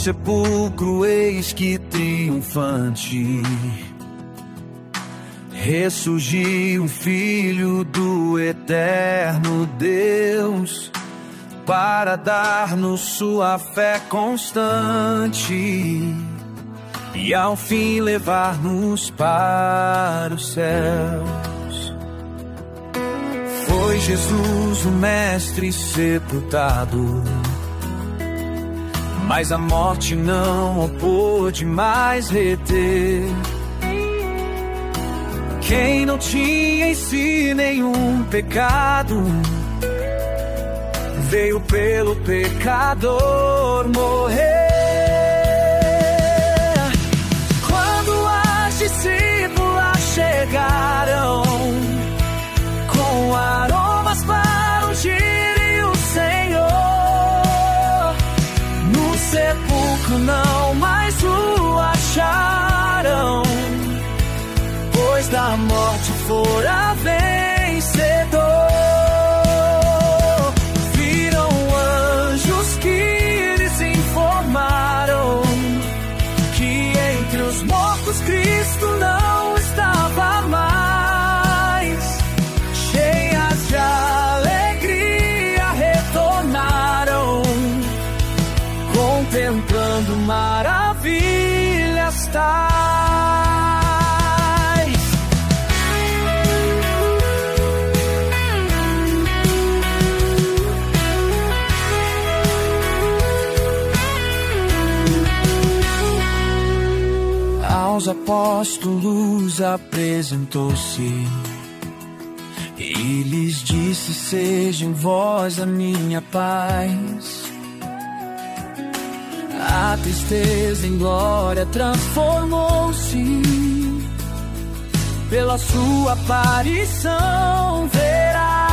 sepulcro eis que triunfante ressurgiu o Filho do eterno Deus, para dar-nos sua fé constante e ao fim levar-nos para os céus. Foi Jesus o Mestre sepultado, mas a morte não o pôde mais reter. Quem não tinha em si nenhum pecado, veio pelo pecador morrer. Quando as discípulas chegaram com aromas para ungir o Senhor, no sepulcro não mais o acharam, pois da morte fora vencedor. Viram anjos que lhes informaram que entre os mortos Cristo não estava mais. Cheias de alegria retornaram, contemplando maravilhas tais. Aos apóstolos apresentou-se e lhes disse: seja em vós a minha paz. A tristeza em glória transformou-se, pela sua aparição verás.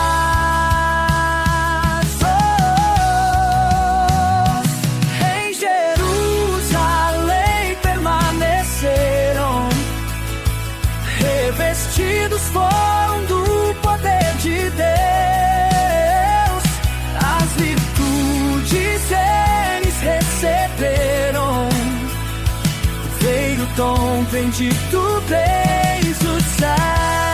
Em Jerusalém permaneceram, revestidos foram do poder de Deus. As virtudes eles receberam, veio o tom bendito desde o céu.